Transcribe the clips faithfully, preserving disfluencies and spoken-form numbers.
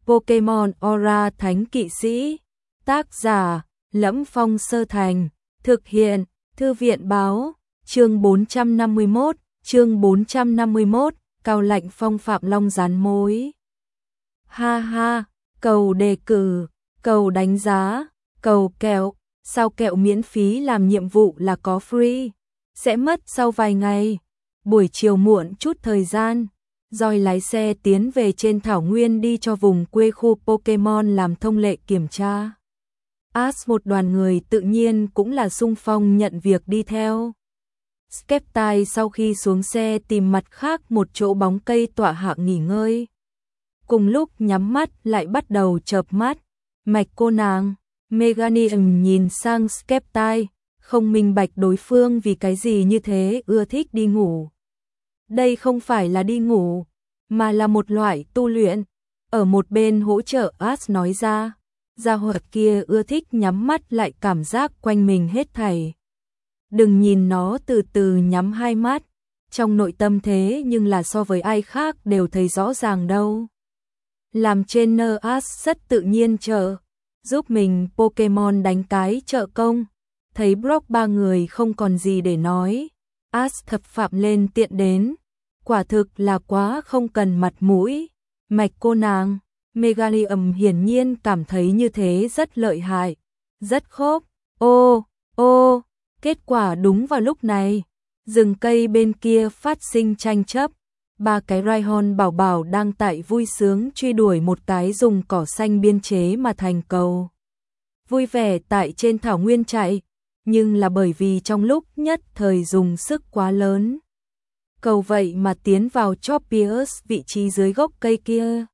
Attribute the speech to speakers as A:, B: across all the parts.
A: Pokemon Aura Thánh Kỵ Sĩ. Tác giả: Lẫm Phong Sơ Thành. Thực hiện: Thư viện báo. Chương bốn trăm năm mươi mốt, chương bốn trăm năm mươi mốt, Cao Lạnh Phong Phạm Long Gián Mối. Ha ha, cầu đề cử, cầu đánh giá, cầu kẹo, sao kẹo miễn phí làm nhiệm vụ là có free, sẽ mất sau vài ngày. Buổi chiều muộn chút thời gian, Joy lái xe tiến về trên thảo nguyên đi cho vùng quê khu Pokemon làm thông lệ kiểm tra. Ash một đoàn người tự nhiên cũng là xung phong nhận việc đi theo. Sceptile sau khi xuống xe tìm mặt khác một chỗ bóng cây tọa hạ nghỉ ngơi. Cùng lúc nhắm mắt lại bắt đầu chợp mắt. Mạch cô nàng, Meganium nhìn sang Sceptile, không minh bạch đối phương vì cái gì như thế ưa thích đi ngủ. Đây không phải là đi ngủ, mà là một loại tu luyện. Ở một bên hỗ trợ Ash nói ra, gia hỏa kia ưa thích nhắm mắt lại cảm giác quanh mình hết thảy. Đừng nhìn nó từ từ nhắm hai mắt, trong nội tâm thế nhưng là so với ai khác đều thấy rõ ràng đâu. Làm trainer Ash rất tự nhiên trợ, giúp mình Pokemon đánh cái trợ công. Thấy Brock ba người không còn gì để nói, Ash thập phạm lên tiện đến. Quả thực là quá không cần mặt mũi. Mạch cô nàng, Meganium hiển nhiên cảm thấy như thế rất lợi hại, rất khốc. Ô, ô, kết quả đúng vào lúc này, rừng cây bên kia phát sinh tranh chấp. Ba cái Rhyhorn bảo bảo đang tại vui sướng truy đuổi một cái dùng cỏ xanh biên chế mà thành cầu. Vui vẻ tại trên thảo nguyên chạy, nhưng là bởi vì trong lúc nhất thời dùng sức quá lớn. Cầu vậy mà tiến vào Tropius vị trí dưới gốc cây kia.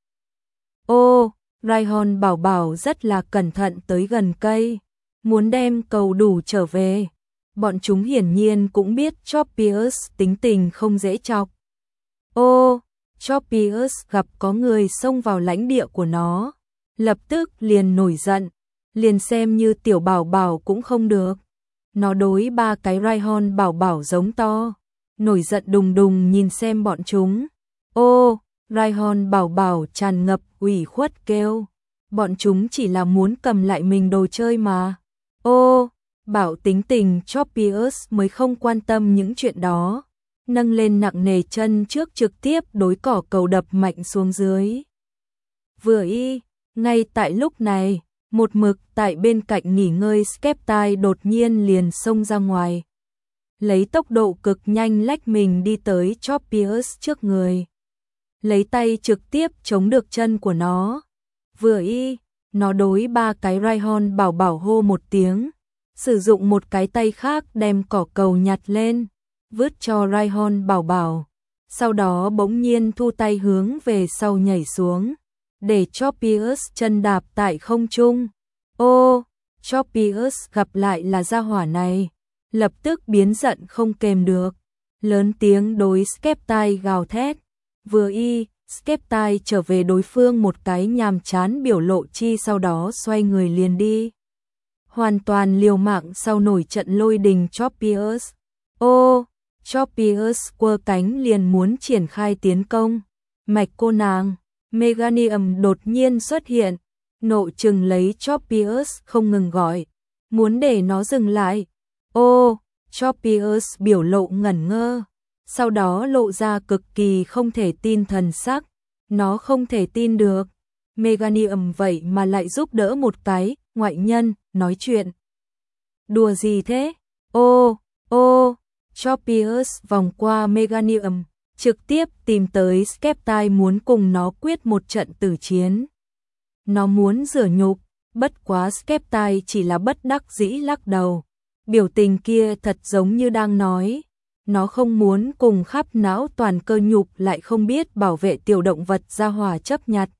A: Ô, Rhyhorn bảo bảo rất là cẩn thận tới gần cây, muốn đem cầu đủ trở về. Bọn chúng hiển nhiên cũng biết Tropius tính tình không dễ chọc. Ô, Tropius gặp có người xông vào lãnh địa của nó, lập tức liền nổi giận, liền xem như tiểu bảo bảo cũng không được. Nó đối ba cái Rhyhorn bảo bảo giống to, nổi giận đùng đùng nhìn xem bọn chúng. Ô, Rhyhorn bảo bảo tràn ngập ủy khuất kêu, bọn chúng chỉ là muốn cầm lại mình đồ chơi mà. Ô, bảo tính tình Tropius mới không quan tâm những chuyện đó, nâng lên nặng nề chân trước trực tiếp đối cỏ cầu đập mạnh xuống dưới. Vừa y, ngay tại lúc này, một mực tại bên cạnh nghỉ ngơi Sceptile đột nhiên liền xông ra ngoài. Lấy tốc độ cực nhanh lách mình đi tới Tropius trước người. Lấy tay trực tiếp chống được chân của nó. Vừa y, nó đối ba cái Rhyhorn bảo bảo hô một tiếng. Sử dụng một cái tay khác đem cỏ cầu nhặt lên, vứt cho Rhyhorn bảo bảo. Sau đó bỗng nhiên thu tay hướng về sau nhảy xuống, để Tropius chân đạp tại không trung. Ô, Tropius gặp lại là gia hỏa này, lập tức biến giận không kềm được, lớn tiếng đối Sceptile gào thét. Vừa y, Sceptile trở về đối phương một cái nhàm chán biểu lộ chi sau đó xoay người liền đi. Hoàn toàn liều mạng sau nổi trận lôi đình Tropius. Ô, Tropius quơ cánh liền muốn triển khai tiến công. Mạch cô nàng, Meganium đột nhiên xuất hiện, nộ trừng lấy Tropius không ngừng gọi, muốn để nó dừng lại. Ô, Tropius biểu lộ ngẩn ngơ, sau đó lộ ra cực kỳ không thể tin thần sắc. Nó không thể tin được, Meganium vậy mà lại giúp đỡ một cái ngoại nhân nói chuyện. Đùa gì thế? Ô, ô, Tropius vòng qua Meganium, trực tiếp tìm tới Sceptile muốn cùng nó quyết một trận tử chiến. Nó muốn rửa nhục, bất quá Sceptile chỉ là bất đắc dĩ lắc đầu. Biểu tình kia thật giống như đang nói, nó không muốn cùng khắp não toàn cơ nhục lại không biết bảo vệ tiểu động vật gia hỏa chấp nhặt.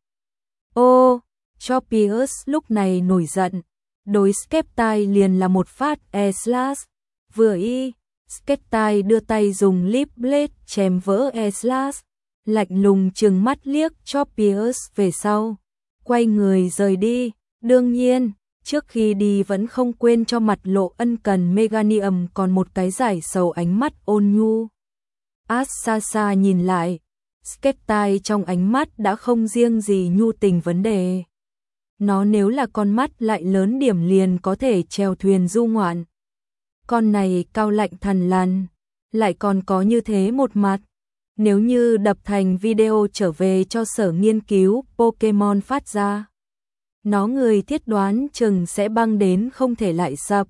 A: Ô, Tropius lúc này nổi giận, đối Sceptile liền là một phát E-Slash. Vừa y, Sceptile đưa tay dùng Leaf Blade chém vỡ E-Slash, lạnh lùng trừng mắt liếc Tropius về sau, quay người rời đi. Đương nhiên, trước khi đi vẫn không quên cho mặt lộ ân cần Meganium còn một cái giải sầu ánh mắt ôn nhu. Ash xa xa nhìn lại, Skeptile trong ánh mắt đã không riêng gì nhu tình vấn đề. Nó nếu là con mắt lại lớn điểm liền có thể chèo thuyền du ngoạn. Con này cao lạnh thằn lằn, lại còn có như thế một mặt. Nếu như đập thành video trở về cho sở nghiên cứu Pokemon phát ra, nó người thiết đoán chừng sẽ băng đến không thể lại sập.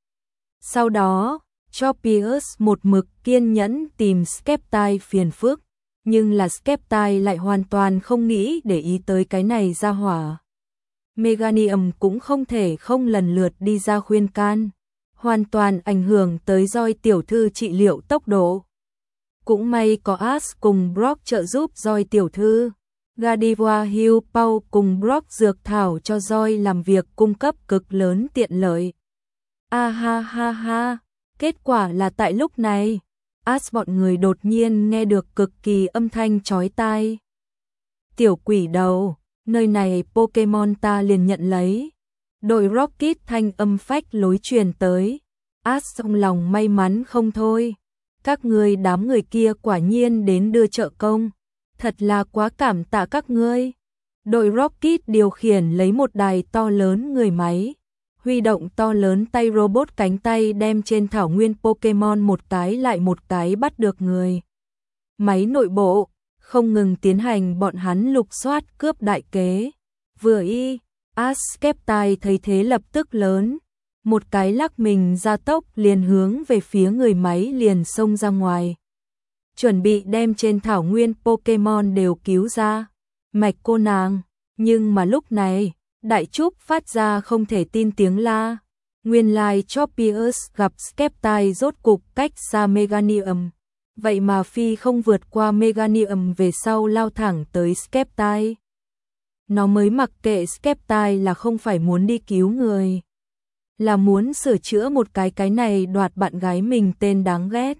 A: Sau đó, Tropius một mực kiên nhẫn tìm Skeptile phiền phức, nhưng là Skeptile lại hoàn toàn không nghĩ để ý tới cái này ra hỏa. Meganium cũng không thể không lần lượt đi ra khuyên can, hoàn toàn ảnh hưởng tới Joy tiểu thư trị liệu tốc độ. Cũng may có Ash cùng Brock trợ giúp Joy tiểu thư. Gardevoir Hill Pau cùng Brock dược thảo cho Joy làm việc cung cấp cực lớn tiện lợi. A ha ha ha, kết quả là tại lúc này, Ash bọn người đột nhiên nghe được cực kỳ âm thanh chói tai. Tiểu quỷ đầu, nơi này Pokemon ta liền nhận lấy. Đội Rocket thanh âm phách lối truyền tới. Ash trong lòng may mắn không thôi. Các ngươi đám người kia quả nhiên đến đưa trợ công. Thật là quá cảm tạ các ngươi. Đội Rocket điều khiển lấy một đài to lớn người máy, huy động to lớn tay robot cánh tay đem trên thảo nguyên Pokemon một cái lại một cái bắt được người. Máy nội bộ, không ngừng tiến hành bọn hắn lục soát cướp đại kế. Vừa y, Ash Skeptile thấy thế lập tức lớn, một cái lắc mình ra tốc liền hướng về phía người máy liền xông ra ngoài. Chuẩn bị đem trên thảo nguyên Pokemon đều cứu ra. Mạch cô nàng, nhưng mà lúc này, Đại Trúc phát ra không thể tin tiếng la. Nguyên lai Tropius gặp Skeptile rốt cục cách xa Meganium. Vậy mà phi không vượt qua Meganium về sau lao thẳng tới Skeptile. Nó mới mặc kệ Skeptile là không phải muốn đi cứu người, là muốn sửa chữa một cái cái này đoạt bạn gái mình tên đáng ghét.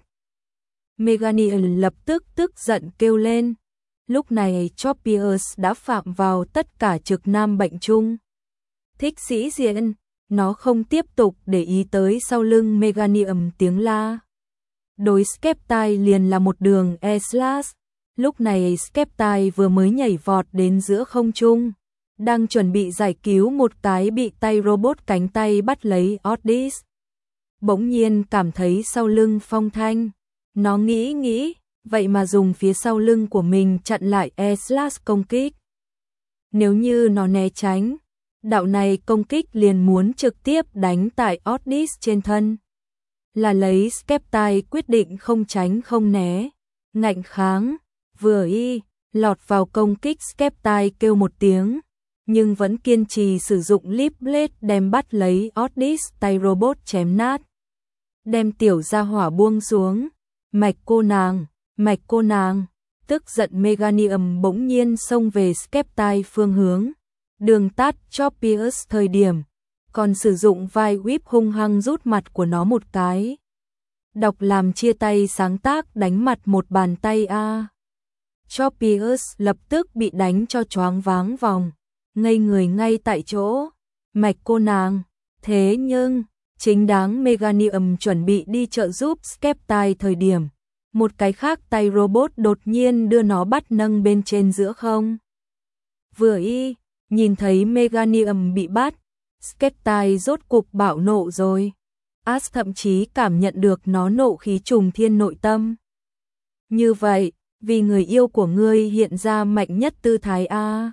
A: Meganium lập tức tức giận kêu lên. Lúc này Tropius đã phạm vào tất cả trực nam bệnh chung. Thích sĩ diện, nó không tiếp tục để ý tới sau lưng Meganium tiếng la. Đối Skeptile liền là một đường E-slash. Lúc này Skeptile vừa mới nhảy vọt đến giữa không trung, đang chuẩn bị giải cứu một cái bị tay robot cánh tay bắt lấy Oddish. Bỗng nhiên cảm thấy sau lưng phong thanh. Nó nghĩ nghĩ, vậy mà dùng phía sau lưng của mình chặn lại E-slash công kích. Nếu như nó né tránh, đạo này công kích liền muốn trực tiếp đánh tại Oddish trên thân. Là lấy Skeptile quyết định không tránh không né, ngạnh kháng, vừa y, lọt vào công kích Skeptile kêu một tiếng, nhưng vẫn kiên trì sử dụng Leaf Blade đem bắt lấy Oddish tay robot chém nát. Đem tiểu gia hỏa buông xuống. Mạch cô nàng, mạch cô nàng, tức giận Meganium bỗng nhiên xông về Skeptile phương hướng. Đường tát Tropius thời điểm, còn sử dụng vai whip hung hăng rút mặt của nó một cái. Đọc làm chia tay sáng tác đánh mặt một bàn tay a. Tropius lập tức bị đánh cho choáng váng vòng, ngây người ngay tại chỗ. Mạch cô nàng, thế nhưng chính đáng Meganium chuẩn bị đi trợ giúp Skeptile thời điểm, một cái khác tay robot đột nhiên đưa nó bắt nâng bên trên giữa không. Vừa y, nhìn thấy Meganium bị bắt, Skeptile rốt cục bạo nộ rồi. Ash thậm chí cảm nhận được nó nộ khí trùng thiên nội tâm. Như vậy, vì người yêu của ngươi hiện ra mạnh nhất tư thái a.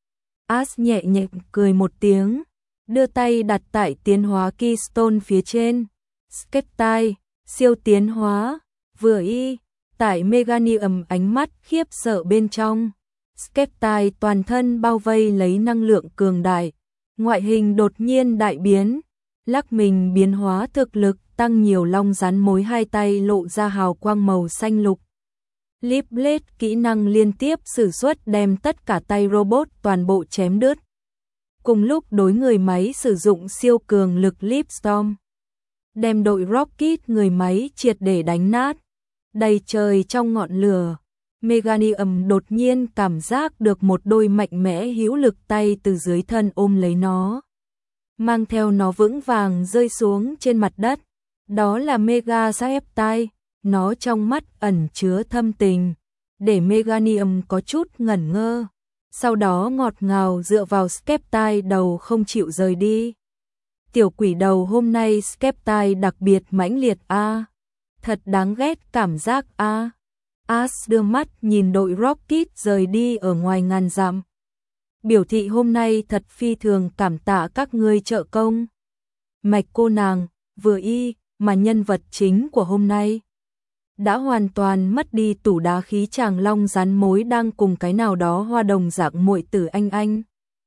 A: Ash nhẹ nhẹ cười một tiếng, đưa tay đặt tại tiến hóa Keystone phía trên. Skeptile, siêu tiến hóa, vừa y, tại Meganium ánh mắt khiếp sợ bên trong. Skeptile toàn thân bao vây lấy năng lượng cường đại, ngoại hình đột nhiên đại biến, lắc mình biến hóa thực lực tăng nhiều long rắn mối hai tay lộ ra hào quang màu xanh lục. Leaf Blade kỹ năng liên tiếp sử xuất đem tất cả tay robot toàn bộ chém đứt. Cùng lúc đối người máy sử dụng siêu cường lực Leaf Storm, đem đội Rocket người máy triệt để đánh nát. Đầy trời trong ngọn lửa, Meganium đột nhiên cảm giác được một đôi mạnh mẽ hữu lực tay từ dưới thân ôm lấy nó, mang theo nó vững vàng rơi xuống trên mặt đất. Đó là Mega Skeptile, nó trong mắt ẩn chứa thâm tình, để Meganium có chút ngẩn ngơ. Sau đó ngọt ngào dựa vào Skeptile đầu không chịu rời đi. Tiểu quỷ đầu hôm nay Skeptile đặc biệt mãnh liệt a. À. Thật đáng ghét cảm giác a. À. Ash đưa mắt nhìn đội Rocket rời đi ở ngoài ngàn dặm. Biểu thị hôm nay thật phi thường cảm tạ các ngươi trợ công. Mạch cô nàng, vừa y, mà nhân vật chính của hôm nay đã hoàn toàn mất đi tủ đá khí chàng long rắn mối đang cùng cái nào đó hoa đồng dạng muội tử anh anh.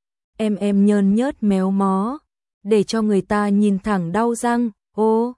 A: Em em nhơn nhớt méo mó, để cho người ta nhìn thẳng đau răng. Ô,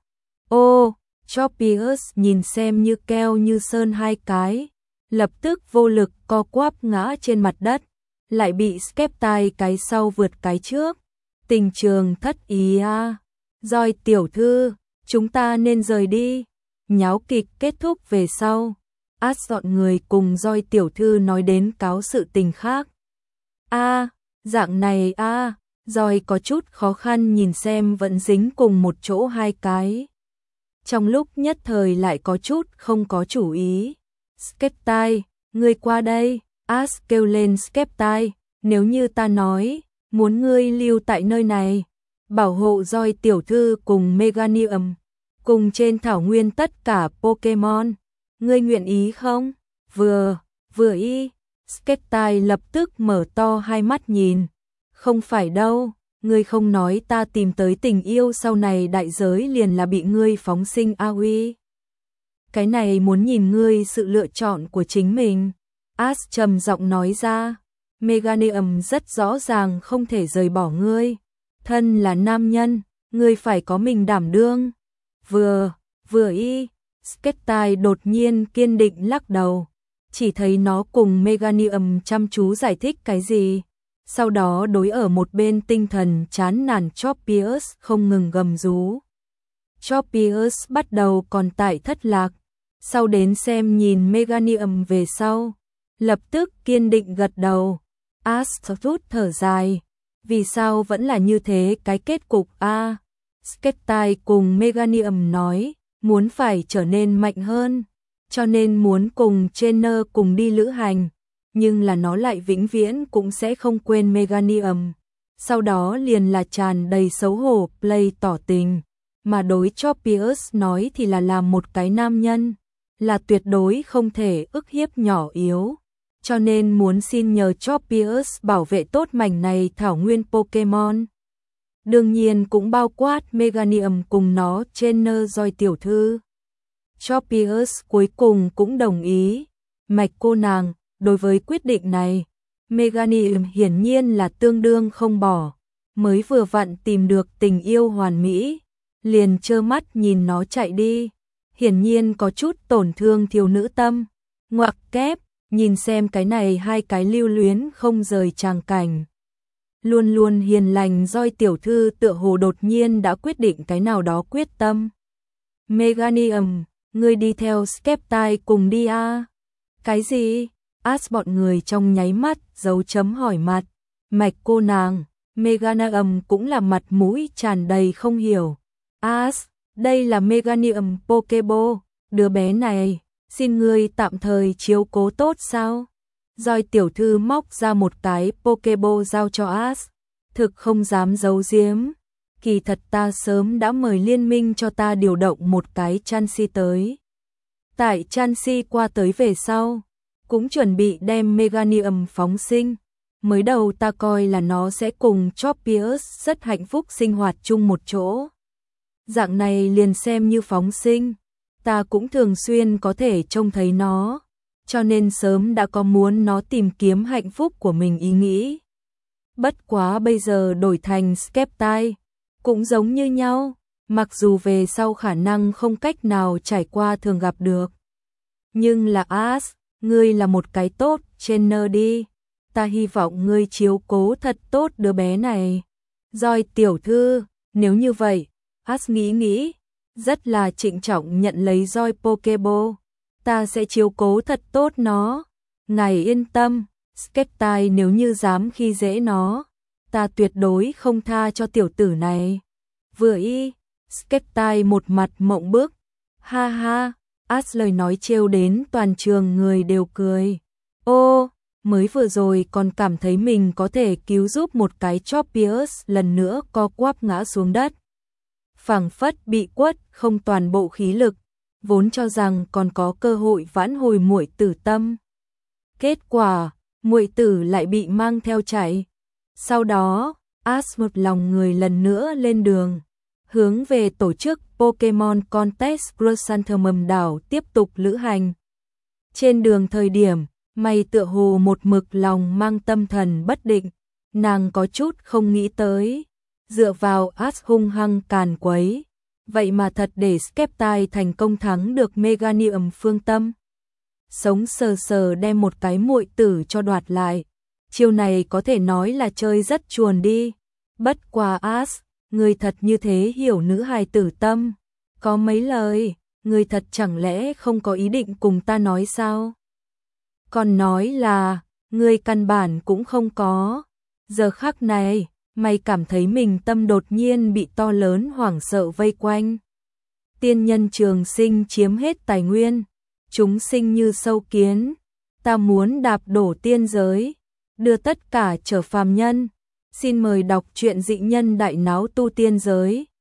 A: ô, Choppius nhìn xem như keo như sơn hai cái, lập tức vô lực co quắp ngã trên mặt đất, lại bị Skeptile cái sau vượt cái trước. Tình trường thất ý a. Rồi tiểu thư, chúng ta nên rời đi. Nháo kịch kết thúc về sau, Ash dọn người cùng Doi tiểu thư nói đến cáo sự tình khác. A, à, dạng này a, à, Doi có chút khó khăn nhìn xem vẫn dính cùng một chỗ hai cái. Trong lúc nhất thời lại có chút không có chủ ý. Skeptile, ngươi qua đây, Ash kêu lên Skeptile, nếu như ta nói, muốn ngươi lưu tại nơi này, bảo hộ Doi tiểu thư cùng Meganium, cùng trên thảo nguyên tất cả Pokemon, ngươi nguyện ý không? Vừa, vừa y, Skeptile lập tức mở to hai mắt nhìn. Không phải đâu, ngươi không nói ta tìm tới tình yêu sau này đại giới liền là bị ngươi phóng sinh a uy. Cái này muốn nhìn ngươi sự lựa chọn của chính mình. Ash trầm giọng nói ra, Meganium rất rõ ràng không thể rời bỏ ngươi. Thân là nam nhân, ngươi phải có mình đảm đương. Vừa, vừa y, Skeptile đột nhiên kiên định lắc đầu, chỉ thấy nó cùng Meganium chăm chú giải thích cái gì. Sau đó đối ở một bên tinh thần chán nản Choppius không ngừng gầm rú. Choppius bắt đầu còn tại thất lạc, sau đến xem nhìn Meganium về sau, lập tức kiên định gật đầu. Ash rút thở dài, vì sao vẫn là như thế cái kết cục a? À, Skeptile cùng Meganium nói, muốn phải trở nên mạnh hơn, cho nên muốn cùng Trainer cùng đi lữ hành, nhưng là nó lại vĩnh viễn cũng sẽ không quên Meganium. Sau đó liền là tràn đầy xấu hổ play tỏ tình, mà đối Choppius nói thì là làm một cái nam nhân, là tuyệt đối không thể ức hiếp nhỏ yếu. Cho nên muốn xin nhờ Choppius bảo vệ tốt mảnh này thảo nguyên Pokemon. Đương nhiên cũng bao quát Meganium cùng nó Trainer Doi tiểu thư. Choppius cuối cùng cũng đồng ý. Mạch cô nàng, đối với quyết định này, Meganium hiển nhiên là tương đương không bỏ. Mới vừa vặn tìm được tình yêu hoàn mỹ, liền trơ mắt nhìn nó chạy đi. Hiển nhiên có chút tổn thương thiếu nữ tâm. Ngoặc kép, nhìn xem cái này hai cái lưu luyến không rời tràng cảnh. Luôn luôn hiền lành Doi tiểu thư tựa hồ đột nhiên đã quyết định cái nào đó quyết tâm. Meganium, ngươi đi theo Skeptile cùng đi a. À? Cái gì? Ash bọn người trong nháy mắt dấu chấm hỏi mặt. Mạch cô nàng, Meganium cũng là mặt mũi tràn đầy không hiểu. Ash, đây là Meganium Pokeball, đứa bé này, xin ngươi tạm thời chiếu cố tốt sao? Doi tiểu thư móc ra một cái Pokeball giao cho Ash, thực không dám giấu giếm. Kỳ thật ta sớm đã mời liên minh cho ta điều động một cái Chansey tới. Tại Chansey qua tới về sau, cũng chuẩn bị đem Meganium phóng sinh. Mới đầu ta coi là nó sẽ cùng Choppius rất hạnh phúc sinh hoạt chung một chỗ. Dạng này liền xem như phóng sinh, ta cũng thường xuyên có thể trông thấy nó, cho nên sớm đã có muốn nó tìm kiếm hạnh phúc của mình ý nghĩ. Bất quá bây giờ đổi thành Skeptile, cũng giống như nhau, mặc dù về sau khả năng không cách nào trải qua thường gặp được. Nhưng là Ash, ngươi là một cái tốt trainer đi, ta hy vọng ngươi chiếu cố thật tốt đứa bé này. Doi tiểu thư, nếu như vậy, Ash nghĩ nghĩ, rất là trịnh trọng nhận lấy Doi Pokeball, ta sẽ chiếu cố thật tốt nó. Ngài yên tâm, Skeptile nếu như dám khi dễ nó, ta tuyệt đối không tha cho tiểu tử này. Vừa y, Skeptile một mặt mộng bức, ha ha, As lời nói trêu đến toàn trường người đều cười. Ô, mới vừa rồi còn cảm thấy mình có thể cứu giúp một cái Choppius lần nữa co quắp ngã xuống đất. Phảng phất bị quất không toàn bộ khí lực, vốn cho rằng còn có cơ hội vãn hồi muội tử tâm. Kết quả, muội tử lại bị mang theo chạy. Sau đó, As một lòng người lần nữa lên đường, hướng về tổ chức Pokemon Contest Chrysanthemum đảo tiếp tục lữ hành. Trên đường thời điểm, mày tựa hồ một mực lòng mang tâm thần bất định, nàng có chút không nghĩ tới, dựa vào As hung hăng càn quấy, vậy mà thật để Sceptile thành công thắng được Meganium phương tâm. Sống sờ sờ đem một cái muội tử cho đoạt lại, chiêu này có thể nói là chơi rất chuồn đi. Bất quá As, người thật như thế hiểu nữ hài tử tâm, có mấy lời, người thật chẳng lẽ không có ý định cùng ta nói sao? Còn nói là, người căn bản cũng không có. Giờ khắc này, mày cảm thấy mình tâm đột nhiên bị to lớn hoảng sợ vây quanh. Tiên nhân trường sinh chiếm hết tài nguyên, chúng sinh như sâu kiến, ta muốn đạp đổ tiên giới, đưa tất cả trở phàm nhân. Xin mời đọc truyện Dị Nhân Đại Náo Tu Tiên Giới.